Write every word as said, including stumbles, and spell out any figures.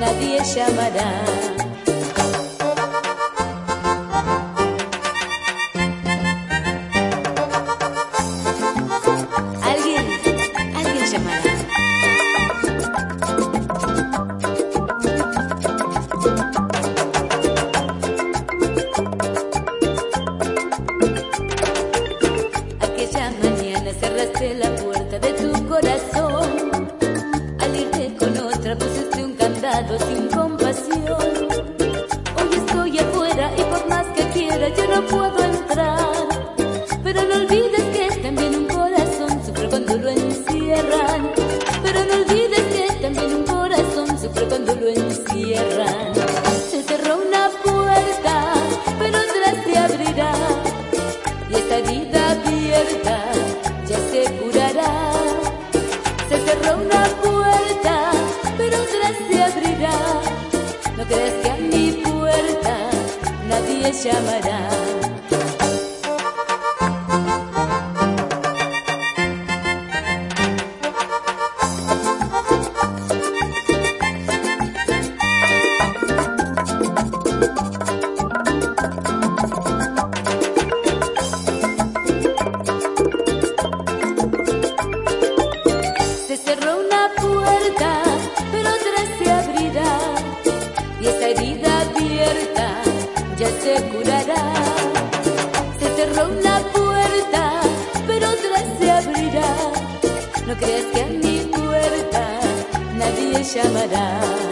nadie llamará. Alguien, alguien llamará. Aquella mañana cerraste la puerta de tu corazón. Al irte con otra pusiste un candado sin compasión. Hoy estoy afuera y por más que quiera yo no puedo entrar. Pero no olvides que también un corazón sufre cuando lo encierran. Pero no olvides que también un corazón sufre cuando lo encierran. Se cerró una puerta, pero otra se abrirá. Y esta herida abierta ya se curará. Se cerró una puerta, pero otra se abrirá. No creas que a mi puerta nadie llamará. Se cerró una puerta, pero otra se abrirá. Y esta herida abierta ya se curará. Se cerró una puerta, pero otra se abrirá. No creas que a mi puerta nadie llamará.